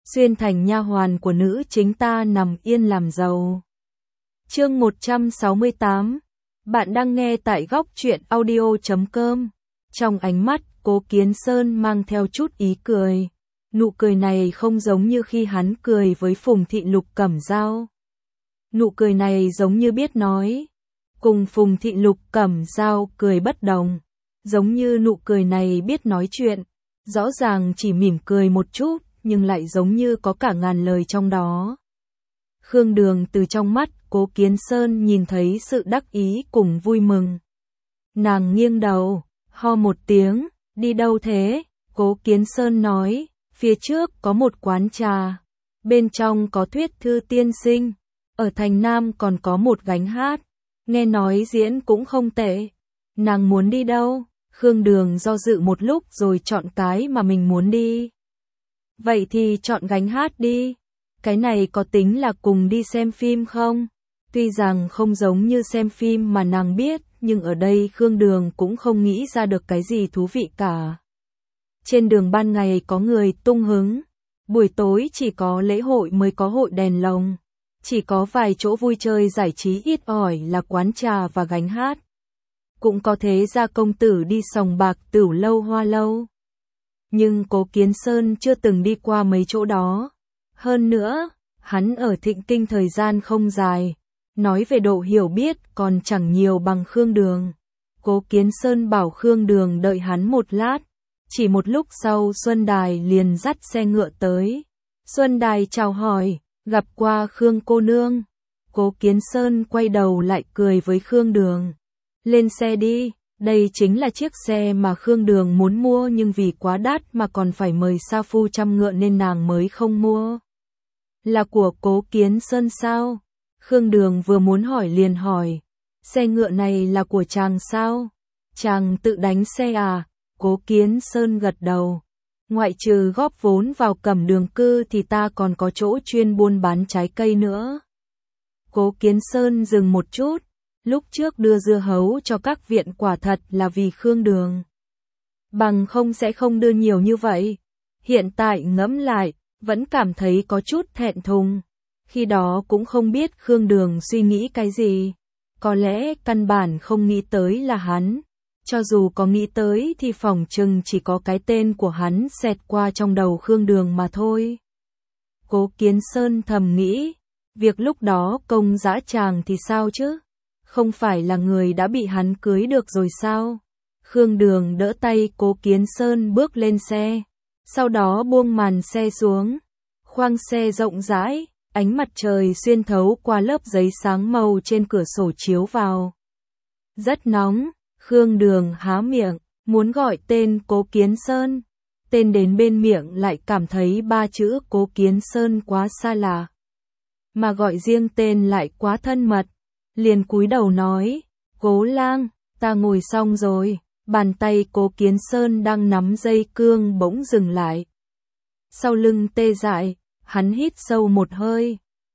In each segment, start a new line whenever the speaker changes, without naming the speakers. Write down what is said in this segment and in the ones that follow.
xuyên thành nha hoàn của nữ chính ta nằm yên làm giàu. Chương 168. Bạn đang nghe tại góc truyện audio.com. Trong ánh mắt, Cố Kiến Sơn mang theo chút ý cười. Nụ cười này không giống như khi hắn cười với Phùng Thị Lục Cẩm Dao. Nụ cười này giống như biết nói. Cùng Phùng Thị Lục Cẩm Dao cười bất đồng. Giống như nụ cười này biết nói chuyện. Rõ ràng chỉ mỉm cười một chút, nhưng lại giống như có cả ngàn lời trong đó. Khương Đường từ trong mắt Cố Kiến Sơn nhìn thấy sự đắc ý cùng vui mừng. Nàng nghiêng đầu, ho một tiếng, đi đâu thế? Cố Kiến Sơn nói, phía trước có một quán trà, bên trong có Thuyết Thư tiên sinh, ở thành Nam còn có một gánh hát, nghe nói diễn cũng không tệ. Nàng muốn đi đâu? Khương Đường do dự một lúc rồi chọn cái mà mình muốn đi. Vậy thì chọn gánh hát đi. Cái này có tính là cùng đi xem phim không? Tuy rằng không giống như xem phim mà nàng biết, nhưng ở đây Khương Đường cũng không nghĩ ra được cái gì thú vị cả. Trên đường ban ngày có người tung hứng, buổi tối chỉ có lễ hội mới có hội đèn lồng, chỉ có vài chỗ vui chơi giải trí ít ỏi là quán trà và gánh hát. Cũng có thế gia công tử đi sòng bạc Tửu lâu Hoa lâu. Nhưng Cố Kiến Sơn chưa từng đi qua mấy chỗ đó. Hơn nữa, hắn ở Thịnh Kinh thời gian không dài, nói về độ hiểu biết còn chẳng nhiều bằng Khương Đường. Cố Kiến Sơn bảo Khương Đường đợi hắn một lát, chỉ một lúc sau Xuân Đài liền dắt xe ngựa tới. Xuân Đài chào hỏi, gặp qua Khương cô nương. Cố Kiến Sơn quay đầu lại cười với Khương Đường. Lên xe đi, đây chính là chiếc xe mà Khương Đường muốn mua nhưng vì quá đắt mà còn phải mời sa phu chăm ngựa nên nàng mới không mua. Là của Cố Kiến Sơn sao? Khương Đường vừa muốn hỏi liền hỏi. Xe ngựa này là của chàng sao? Chàng tự đánh xe à? Cố Kiến Sơn gật đầu. Ngoại trừ góp vốn vào Cẩm Đường Cư thì ta còn có chỗ chuyên buôn bán trái cây nữa. Cố Kiến Sơn dừng một chút. Lúc trước đưa dưa hấu cho các viện quả thật là vì Khương Đường. Bằng không sẽ không đưa nhiều như vậy. Hiện tại ngẫm lại, vẫn cảm thấy có chút thẹn thùng. Khi đó cũng không biết Khương Đường suy nghĩ cái gì. Có lẽ căn bản không nghĩ tới là hắn. Cho dù có nghĩ tới thì phỏng chừng chỉ có cái tên của hắn xẹt qua trong đầu Khương Đường mà thôi. Cố Kiến Sơn thầm nghĩ, việc lúc đó công dã tràng thì sao chứ? Không phải là người đã bị hắn cưới được rồi sao? Khương Đường đỡ tay Cố Kiến Sơn bước lên xe, sau đó buông màn xe xuống. Khoang xe rộng rãi, ánh mặt trời xuyên thấu qua lớp giấy sáng màu trên cửa sổ chiếu vào. Rất nóng, Khương Đường há miệng, muốn gọi tên Cố Kiến Sơn. Tên đến bên miệng lại cảm thấy ba chữ Cố Kiến Sơn quá xa lạ. Mà gọi riêng tên lại quá thân mật. Liền cúi đầu nói, Cố lang, ta ngồi xong rồi. Bàn tay Cố Kiến Sơn đang nắm dây cương bỗng dừng lại. Sau lưng tê dại, hắn hít sâu một hơi.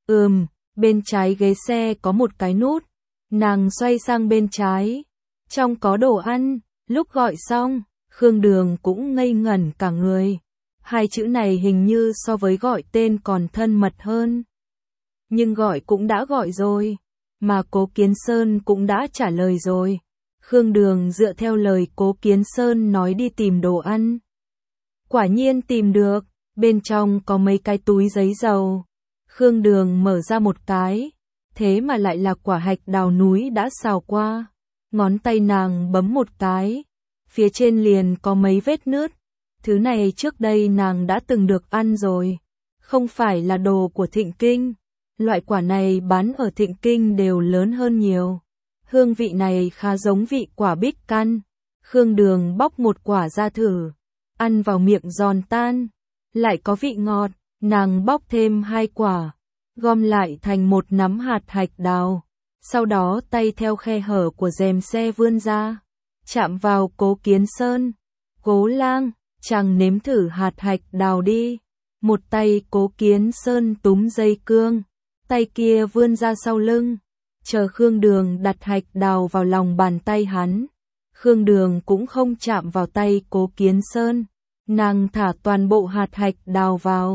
Bên trái ghế xe có một cái nút. Nàng xoay sang bên trái. Trong có đồ ăn. Lúc gọi xong, Khương Đường cũng ngây ngẩn cả người. Hai chữ này hình như so với gọi tên còn thân mật hơn. Nhưng gọi cũng đã gọi rồi. Mà Cố Kiến Sơn cũng đã trả lời rồi. Khương Đường dựa theo lời Cố Kiến Sơn nói đi tìm đồ ăn. Quả nhiên tìm được, bên trong có mấy cái túi giấy dầu. Khương Đường mở ra một cái, thế mà lại là quả hạch đào núi đã xào qua. Ngón tay nàng bấm một cái, phía trên liền có mấy vết nứt. Thứ này trước đây nàng đã từng được ăn rồi, không phải là đồ của Thịnh Kinh. Loại quả này bán ở Thịnh Kinh đều lớn hơn nhiều. Hương vị này khá giống vị quả bích căn. Khương Đường bóc một quả ra thử, ăn vào miệng giòn tan, lại có vị ngọt. Nàng bóc thêm 2 quả, gom lại thành một nắm hạt hạch đào. Sau đó tay theo khe hở của rèm xe vươn ra, chạm vào Cố Kiến Sơn. Cố lang, chàng nếm thử hạt hạch đào đi. Một tay Cố Kiến Sơn túm dây cương, tay kia vươn ra sau lưng, chờ Khương Đường đặt hạch đào vào lòng bàn tay hắn. Khương Đường cũng không chạm vào tay Cố Kiến Sơn, nàng thả toàn bộ hạt hạch đào vào,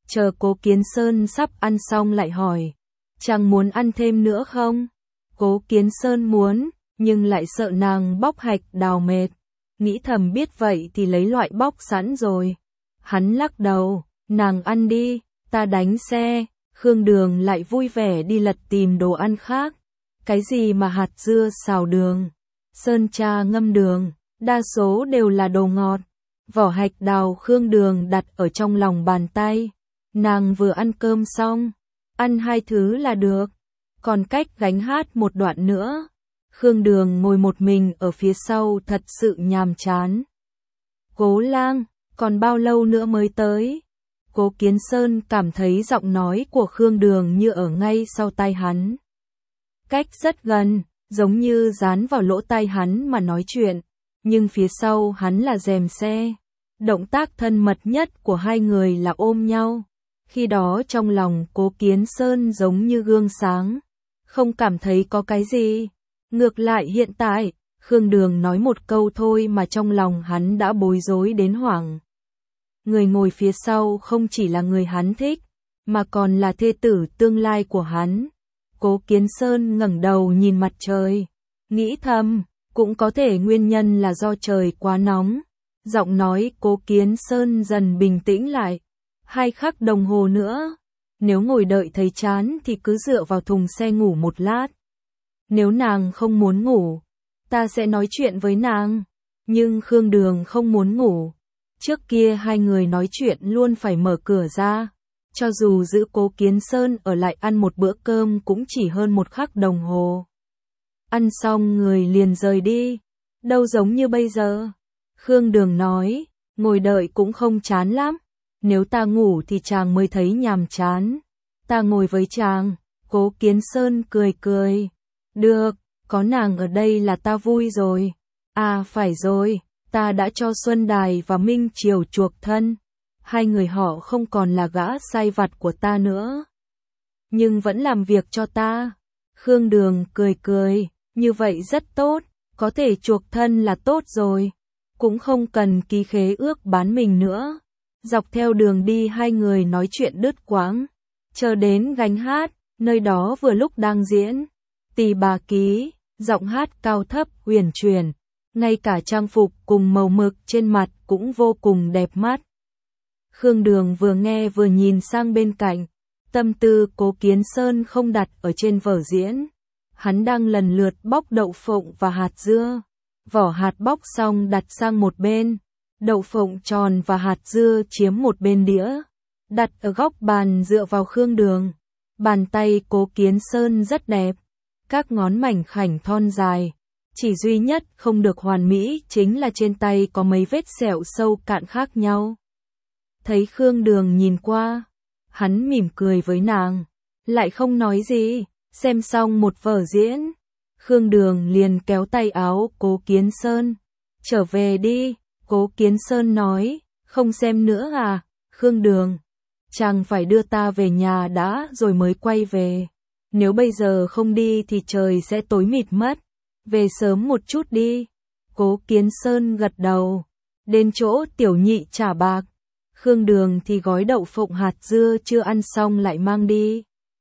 Chờ Cố Kiến Sơn sắp ăn xong lại hỏi, chàng muốn ăn thêm nữa không? Cố Kiến Sơn muốn, nhưng lại sợ nàng bóc hạch đào mệt. Nghĩ thầm biết vậy thì lấy loại bóc sẵn rồi. Hắn lắc đầu, nàng ăn đi, ta đánh xe. Khương Đường lại vui vẻ đi lật tìm đồ ăn khác. Cái gì mà hạt dưa xào đường, sơn cha ngâm đường, đa số đều là đồ ngọt. Vỏ hạch đào Khương Đường đặt ở trong lòng bàn tay. Nàng vừa ăn cơm xong, ăn 2 thứ là được. Còn cách gánh hát một đoạn nữa. Khương Đường ngồi một mình ở phía sau thật sự nhàm chán. Cố Lang, còn bao lâu nữa mới tới? Cố Kiến Sơn cảm thấy giọng nói của Khương Đường như ở ngay sau tai hắn. Cách rất gần, giống như dán vào lỗ tai hắn mà nói chuyện, nhưng phía sau hắn là rèm xe. Động tác thân mật nhất của hai người là ôm nhau. Khi đó trong lòng Cố Kiến Sơn giống như gương sáng, không cảm thấy có cái gì. Ngược lại hiện tại, Khương Đường nói một câu thôi mà trong lòng hắn đã bối rối đến hoảng. Người ngồi phía sau không chỉ là người hắn thích, mà còn là thê tử tương lai của hắn. Cố Kiến Sơn ngẩng đầu nhìn mặt trời, nghĩ thầm, cũng có thể nguyên nhân là do trời quá nóng. Giọng nói Cố Kiến Sơn dần bình tĩnh lại. 2 khắc đồng hồ nữa, nếu ngồi đợi thấy chán thì cứ dựa vào thùng xe ngủ một lát. Nếu nàng không muốn ngủ, ta sẽ nói chuyện với nàng. Nhưng Khương Đường không muốn ngủ. Trước kia hai người nói chuyện luôn phải mở cửa ra. Cho dù giữ Cố Kiến Sơn ở lại ăn một bữa cơm cũng chỉ hơn 1 khắc đồng hồ. Ăn xong người liền rời đi. Đâu giống như bây giờ. Khương Đường nói, ngồi đợi cũng không chán lắm. Nếu ta ngủ thì chàng mới thấy nhàm chán. Ta ngồi với chàng. Cố Kiến Sơn cười cười. Được, có nàng ở đây là ta vui rồi. À phải rồi, ta đã cho Xuân Đài và Minh Triều chuộc thân. 2 người họ không còn là gã sai vặt của ta nữa. Nhưng vẫn làm việc cho ta. Khương Đường cười cười, như vậy rất tốt, có thể chuộc thân là tốt rồi. Cũng không cần ký khế ước bán mình nữa. Dọc theo đường đi hai người nói chuyện đứt quãng. Chờ đến gánh hát, nơi đó vừa lúc đang diễn Tỳ Bà Ký, giọng hát cao thấp huyền chuyển, ngay cả trang phục cùng màu mực trên mặt cũng vô cùng đẹp mắt. Khương Đường vừa nghe vừa nhìn sang bên cạnh, tâm tư Cố Kiến Sơn không đặt ở trên vở diễn. Hắn đang lần lượt bóc đậu phộng và hạt dưa. Vỏ hạt bóc xong đặt sang một bên, đậu phộng tròn và hạt dưa chiếm một bên đĩa, đặt ở góc bàn dựa vào Khương Đường. Bàn tay Cố Kiến Sơn rất đẹp, các ngón mảnh khảnh thon dài, chỉ duy nhất không được hoàn mỹ chính là trên tay có mấy vết sẹo sâu cạn khác nhau. Thấy Khương Đường nhìn qua, hắn mỉm cười với nàng, lại không nói gì. Xem xong một vở diễn, Khương Đường liền kéo tay áo Cố Kiến Sơn. Trở về đi, Cố Kiến Sơn nói, không xem nữa à? Khương Đường, chàng phải đưa ta về nhà đã rồi mới quay về. Nếu bây giờ không đi thì trời sẽ tối mịt mất. Về sớm một chút đi. Cố Kiến Sơn gật đầu. Đến chỗ tiểu nhị trả bạc. Khương Đường thì gói đậu phộng hạt dưa chưa ăn xong lại mang đi.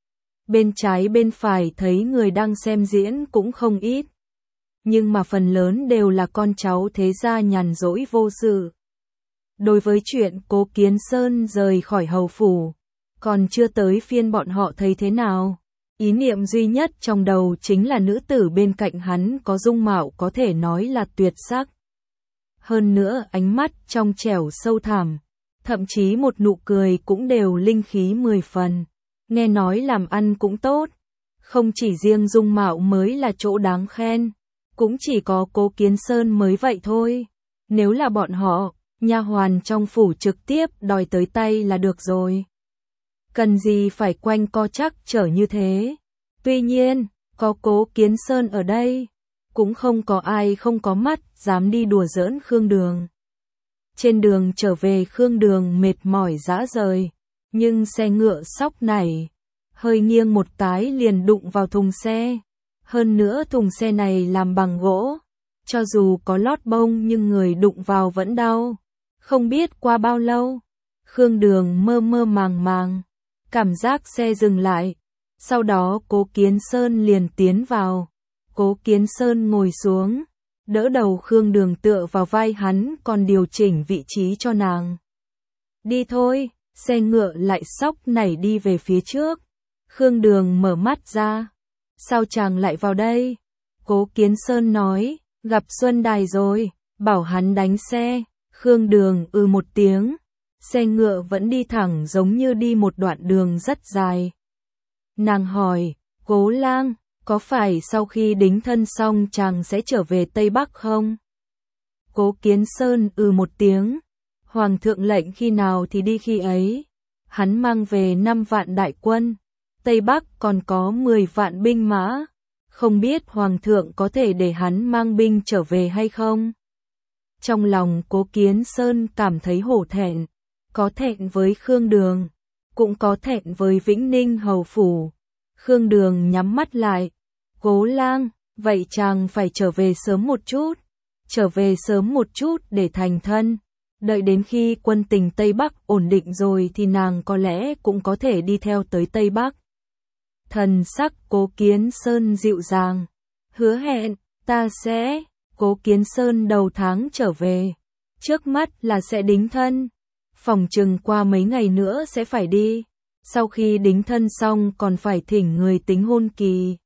Bên trái bên phải thấy người đang xem diễn cũng không ít. Nhưng mà phần lớn đều là con cháu thế gia nhàn rỗi vô sự. Đối với chuyện Cố Kiến Sơn rời khỏi hầu phủ, còn chưa tới phiên bọn họ thấy thế nào. Ý niệm duy nhất trong đầu chính là nữ tử bên cạnh hắn có dung mạo có thể nói là tuyệt sắc. Hơn nữa ánh mắt trong trẻo sâu thẳm, thậm chí một nụ cười cũng đều linh khí 10 phần. Nghe nói làm ăn cũng tốt, không chỉ riêng dung mạo mới là chỗ đáng khen, cũng chỉ có Cố Kiến Sơn mới vậy thôi. Nếu là bọn họ, nha hoàn trong phủ trực tiếp đòi tới tay là được rồi. Cần gì phải quanh co trắc trở như thế. Tuy nhiên, có Cố Kiến Sơn ở đây, cũng không có ai không có mắt dám đi đùa giỡn Khương Đường. Trên đường trở về Khương Đường mệt mỏi rã rời, nhưng xe ngựa sóc nảy, hơi nghiêng một cái liền đụng vào thùng xe. Hơn nữa thùng xe này làm bằng gỗ, cho dù có lót bông nhưng người đụng vào vẫn đau. Không biết qua bao lâu, Khương Đường mơ mơ màng màng, cảm giác xe dừng lại. Sau đó Cố Kiến Sơn liền tiến vào. Cố Kiến Sơn ngồi xuống, đỡ đầu Khương Đường tựa vào vai hắn, còn điều chỉnh vị trí cho nàng. Đi thôi, xe ngựa lại sóc nảy đi về phía trước. Khương Đường mở mắt ra. Sao chàng lại vào đây? Cố Kiến Sơn nói, gặp Xuân Đài rồi, bảo hắn đánh xe. Khương Đường một tiếng. Xe ngựa vẫn đi thẳng giống như đi một đoạn đường rất dài. Nàng hỏi, Cố lang, có phải sau khi đính thân xong chàng sẽ trở về Tây Bắc không? Cố Kiến Sơn một tiếng. Hoàng thượng lệnh khi nào thì đi khi ấy. Hắn mang về 5 vạn đại quân. Tây Bắc còn có 10 vạn binh mã. Không biết Hoàng thượng có thể để hắn mang binh trở về hay không? Trong lòng Cố Kiến Sơn cảm thấy hổ thẹn. Có thẹn với Khương Đường, cũng có thẹn với Vĩnh Ninh hầu phủ. Khương Đường nhắm mắt lại. Cố lang, vậy chàng phải trở về sớm một chút. Trở về sớm một chút để thành thân. Đợi đến khi quân tình Tây Bắc ổn định rồi thì nàng có lẽ cũng có thể đi theo tới Tây Bắc. Thần sắc Cố Kiến Sơn dịu dàng. Hứa hẹn, ta sẽ. Cố Kiến Sơn đầu tháng trở về. Trước mắt là sẽ đính thân. Phòng chừng qua mấy ngày nữa sẽ phải đi. Sau khi đính thân xong còn phải thỉnh người tính hôn kỳ.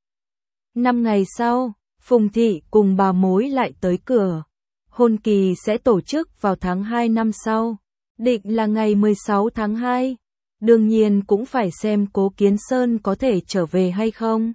5 ngày sau, Phùng Thị cùng bà mối lại tới cửa. Hôn kỳ sẽ tổ chức vào tháng 2 năm sau. Định là ngày 16 tháng 2. Đương nhiên cũng phải xem Cố Kiến Sơn có thể trở về hay không.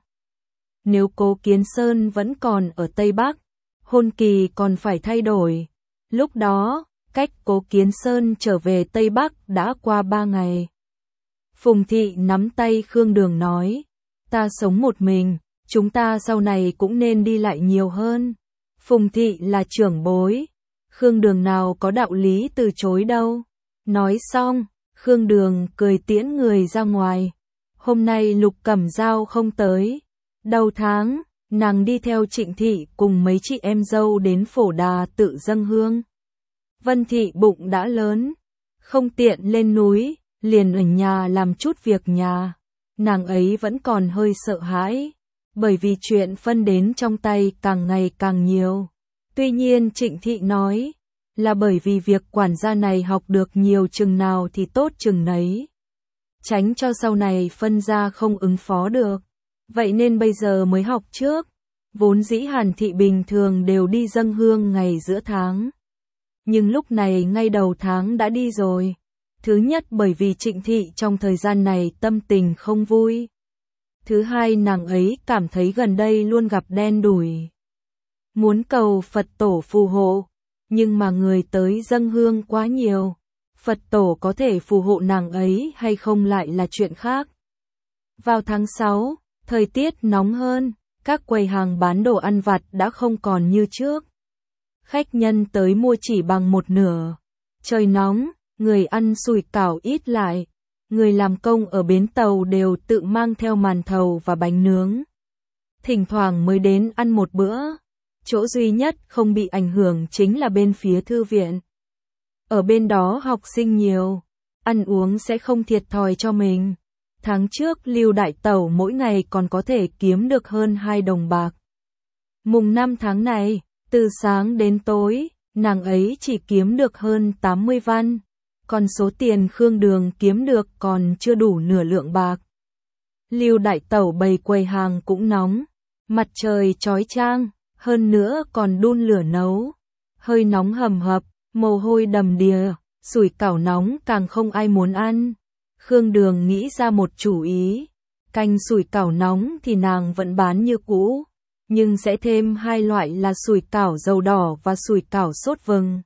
Nếu Cố Kiến Sơn vẫn còn ở Tây Bắc, hôn kỳ còn phải thay đổi. Lúc đó, cách Cố Kiến Sơn trở về Tây Bắc đã qua 3 ngày. Phùng Thị nắm tay Khương Đường nói, ta sống một mình, chúng ta sau này cũng nên đi lại nhiều hơn. Phùng Thị là trưởng bối, Khương Đường nào có đạo lý từ chối đâu. Nói xong, Khương Đường cười tiễn người ra ngoài. Hôm nay Lục Cẩm Dao không tới. Đầu tháng, nàng đi theo Trịnh Thị cùng mấy chị em dâu đến Phổ Đà tự dâng hương. Vân Thị bụng đã lớn, không tiện lên núi, liền ở nhà làm chút việc nhà. Nàng ấy vẫn còn hơi sợ hãi, bởi vì chuyện phân đến trong tay càng ngày càng nhiều. Tuy nhiên Trịnh Thị nói, là bởi vì việc quản gia này học được nhiều chừng nào thì tốt chừng nấy. Tránh cho sau này phân ra không ứng phó được. Vậy nên bây giờ mới học trước. Vốn dĩ Hàn Thị bình thường đều đi dâng hương ngày giữa tháng. Nhưng lúc này ngay đầu tháng đã đi rồi. Thứ nhất bởi vì Trịnh Thị trong thời gian này tâm tình không vui. Thứ hai nàng ấy cảm thấy gần đây luôn gặp đen đủi. Muốn cầu Phật tổ phù hộ, nhưng mà người tới dâng hương quá nhiều. Phật tổ có thể phù hộ nàng ấy hay không lại là chuyện khác. Vào tháng 6, thời tiết nóng hơn, các quầy hàng bán đồ ăn vặt đã không còn như trước. Khách nhân tới mua chỉ bằng một nửa. Trời nóng, người ăn sủi cảo ít lại. Người làm công ở bến tàu đều tự mang theo màn thầu và bánh nướng. Thỉnh thoảng mới đến ăn một bữa. Chỗ duy nhất không bị ảnh hưởng chính là bên phía thư viện. Ở bên đó học sinh nhiều, ăn uống sẽ không thiệt thòi cho mình. Tháng trước Lưu Đại Tẩu mỗi ngày còn có thể kiếm được hơn 2 đồng bạc. Mùng 5 tháng này, từ sáng đến tối, nàng ấy chỉ kiếm được hơn 80 văn. Còn số tiền Khương Đường kiếm được còn chưa đủ nửa lượng bạc. Lưu Đại Tẩu bày quầy hàng cũng nóng. Mặt trời chói chang, hơn nữa còn đun lửa nấu. Hơi nóng hầm hập, mồ hôi đầm đìa, sủi cảo nóng càng không ai muốn ăn. Khương Đường nghĩ ra một chủ ý. Canh sủi cảo nóng thì nàng vẫn bán như cũ, nhưng sẽ thêm 2 loại là sủi cảo dầu đỏ và sủi cảo sốt vừng.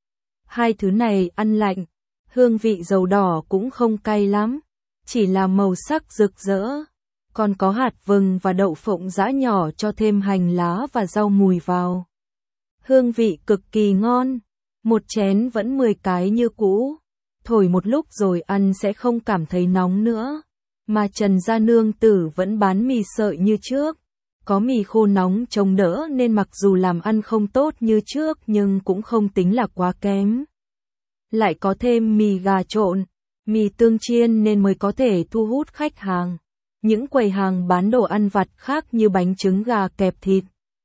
Hai thứ này ăn lạnh, hương vị dầu đỏ cũng không cay lắm, chỉ là màu sắc rực rỡ. Còn có hạt vừng và đậu phộng giã nhỏ cho thêm hành lá và rau mùi vào. Hương vị cực kỳ ngon, một chén vẫn 10 cái như cũ. Thổi một lúc rồi ăn sẽ không cảm thấy nóng nữa. Mà Trần gia nương tử vẫn bán mì sợi như trước. Có mì khô nóng chống đỡ nên mặc dù làm ăn không tốt như trước nhưng cũng không tính là quá kém. lại có thêm mì gà trộn, mì tương chiên nên mới có thể thu hút khách hàng. Những quầy hàng bán đồ ăn vặt khác như bánh trứng gà kẹp thịt,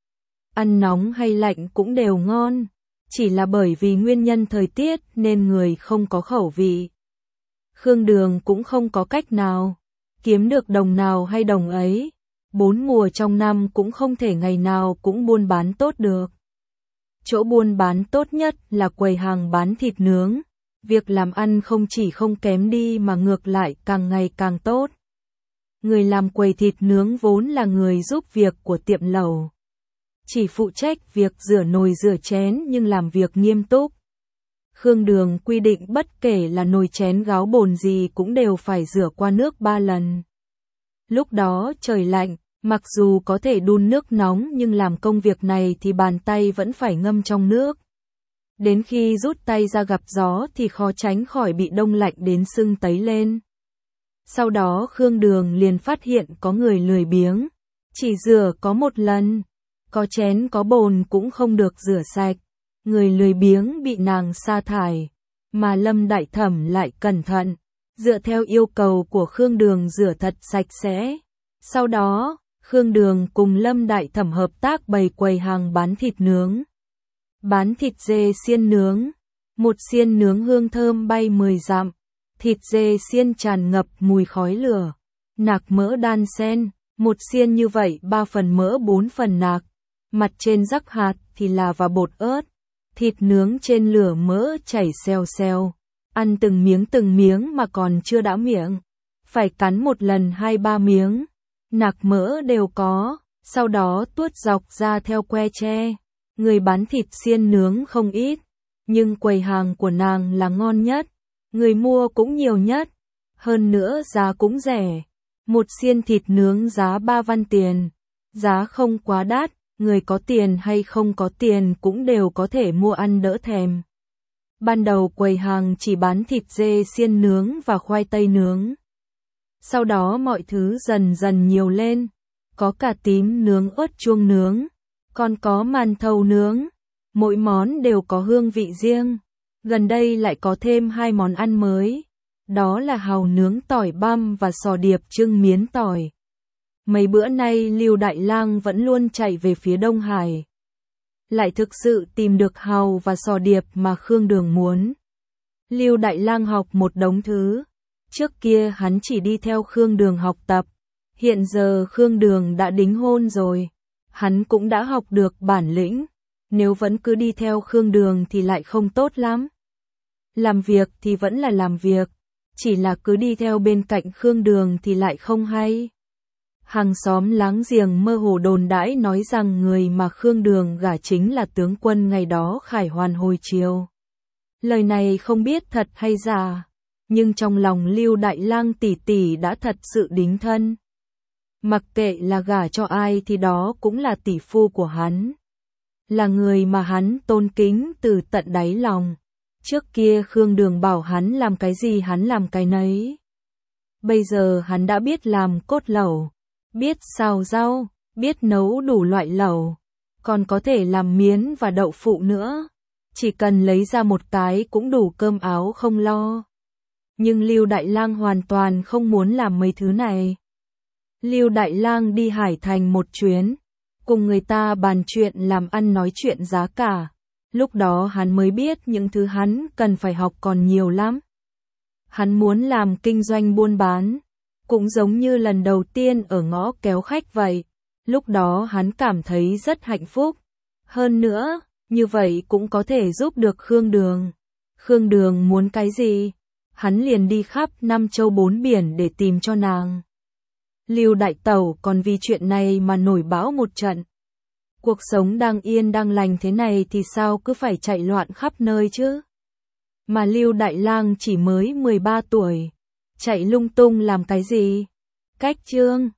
ăn nóng hay lạnh cũng đều ngon, chỉ là bởi vì nguyên nhân thời tiết nên người không có khẩu vị. Khương Đường cũng không có cách nào, kiếm được đồng nào hay đồng ấy, 4 mùa trong năm cũng không thể ngày nào cũng buôn bán tốt được. Chỗ buôn bán tốt nhất là quầy hàng bán thịt nướng, việc làm ăn không chỉ không kém đi mà ngược lại càng ngày càng tốt. Người làm quầy thịt nướng vốn là người giúp việc của tiệm lẩu, chỉ phụ trách việc rửa nồi rửa chén nhưng làm việc nghiêm túc. Khương Đường quy định bất kể là nồi chén gáo bồn gì cũng đều phải rửa qua nước 3 lần. Lúc đó trời lạnh, mặc dù có thể đun nước nóng nhưng làm công việc này thì bàn tay vẫn phải ngâm trong nước. Đến khi rút tay ra gặp gió thì khó tránh khỏi bị đông lạnh đến sưng tấy lên. Sau đó Khương Đường liền phát hiện có người lười biếng, chỉ rửa có một lần, có chén có bồn cũng không được rửa sạch. Người lười biếng bị nàng sa thải, mà Lâm Đại Thẩm lại cẩn thận, dựa theo yêu cầu của Khương Đường rửa thật sạch sẽ. Sau đó, Khương Đường cùng Lâm Đại Thẩm hợp tác bày quầy hàng bán thịt nướng. Bán thịt dê xiên nướng, một xiên nướng hương thơm bay 10 dặm, thịt dê xiên tràn ngập mùi khói lửa, nạc mỡ đan xen, một xiên như vậy 3 phần mỡ 4 phần nạc, mặt trên rắc hạt thì là và bột ớt. Thịt nướng trên lửa mỡ chảy xèo xèo, ăn từng miếng mà còn chưa đã miệng, phải cắn một lần 2-3 miếng, nạc mỡ đều có, sau đó tuốt dọc ra theo que tre. Người bán thịt xiên nướng không ít, nhưng quầy hàng của nàng là ngon nhất, người mua cũng nhiều nhất, hơn nữa giá cũng rẻ. Một xiên thịt nướng giá 3 văn tiền, giá không quá đắt. Người có tiền hay không có tiền cũng đều có thể mua ăn đỡ thèm. Ban đầu quầy hàng chỉ bán thịt dê xiên nướng và khoai tây nướng. Sau đó mọi thứ dần dần nhiều lên, có cà tím nướng ớt chuông nướng, còn có màn thầu nướng, mỗi món đều có hương vị riêng. Gần đây lại có thêm 2 món ăn mới, đó là hàu nướng tỏi băm và sò điệp trưng miến tỏi. Mấy bữa nay Lưu Đại Lang vẫn luôn chạy về phía Đông Hải. Lại thực sự tìm được hàu và sò điệp mà Khương Đường muốn. Lưu Đại Lang học một đống thứ. Trước kia hắn chỉ đi theo Khương Đường học tập. Hiện giờ Khương Đường đã đính hôn rồi. Hắn cũng đã học được bản lĩnh. Nếu vẫn cứ đi theo Khương Đường thì lại không tốt lắm. Làm việc thì vẫn là làm việc. Chỉ là cứ đi theo bên cạnh Khương Đường thì lại không hay. Hàng xóm láng giềng mơ hồ đồn đãi nói rằng người mà Khương Đường gả chính là tướng quân ngày đó khải hoàn hồi chiều. Lời này không biết thật hay giả, nhưng trong lòng Lưu Đại Lang tỷ tỷ đã thật sự đính thân. Mặc kệ là gả cho ai thì đó cũng là tỷ phu của hắn. Là người mà hắn tôn kính từ tận đáy lòng. Trước kia Khương Đường bảo hắn làm cái gì hắn làm cái nấy. Bây giờ hắn đã biết làm cốt lẩu, biết xào rau, biết nấu đủ loại lẩu, còn có thể làm miến và đậu phụ nữa. Chỉ cần lấy ra một cái cũng đủ cơm áo không lo. Nhưng Lưu Đại Lang hoàn toàn không muốn làm mấy thứ này. Lưu Đại Lang đi Hải Thành một chuyến, cùng người ta bàn chuyện làm ăn nói chuyện giá cả. Lúc đó hắn mới biết những thứ hắn cần phải học còn nhiều lắm. Hắn muốn làm kinh doanh buôn bán, cũng giống như lần đầu tiên ở ngõ kéo khách vậy. Lúc đó hắn cảm thấy rất hạnh phúc. Hơn nữa, như vậy cũng có thể giúp được Khương Đường. Khương Đường muốn cái gì? Hắn liền đi khắp 5 châu 4 biển để tìm cho nàng. Lưu Đại Tẩu còn vì chuyện này mà nổi bão một trận. Cuộc sống đang yên đang lành thế này thì sao cứ phải chạy loạn khắp nơi chứ? Mà Lưu Đại Lang chỉ mới 13 tuổi. Chạy lung tung làm cái gì? Cách chương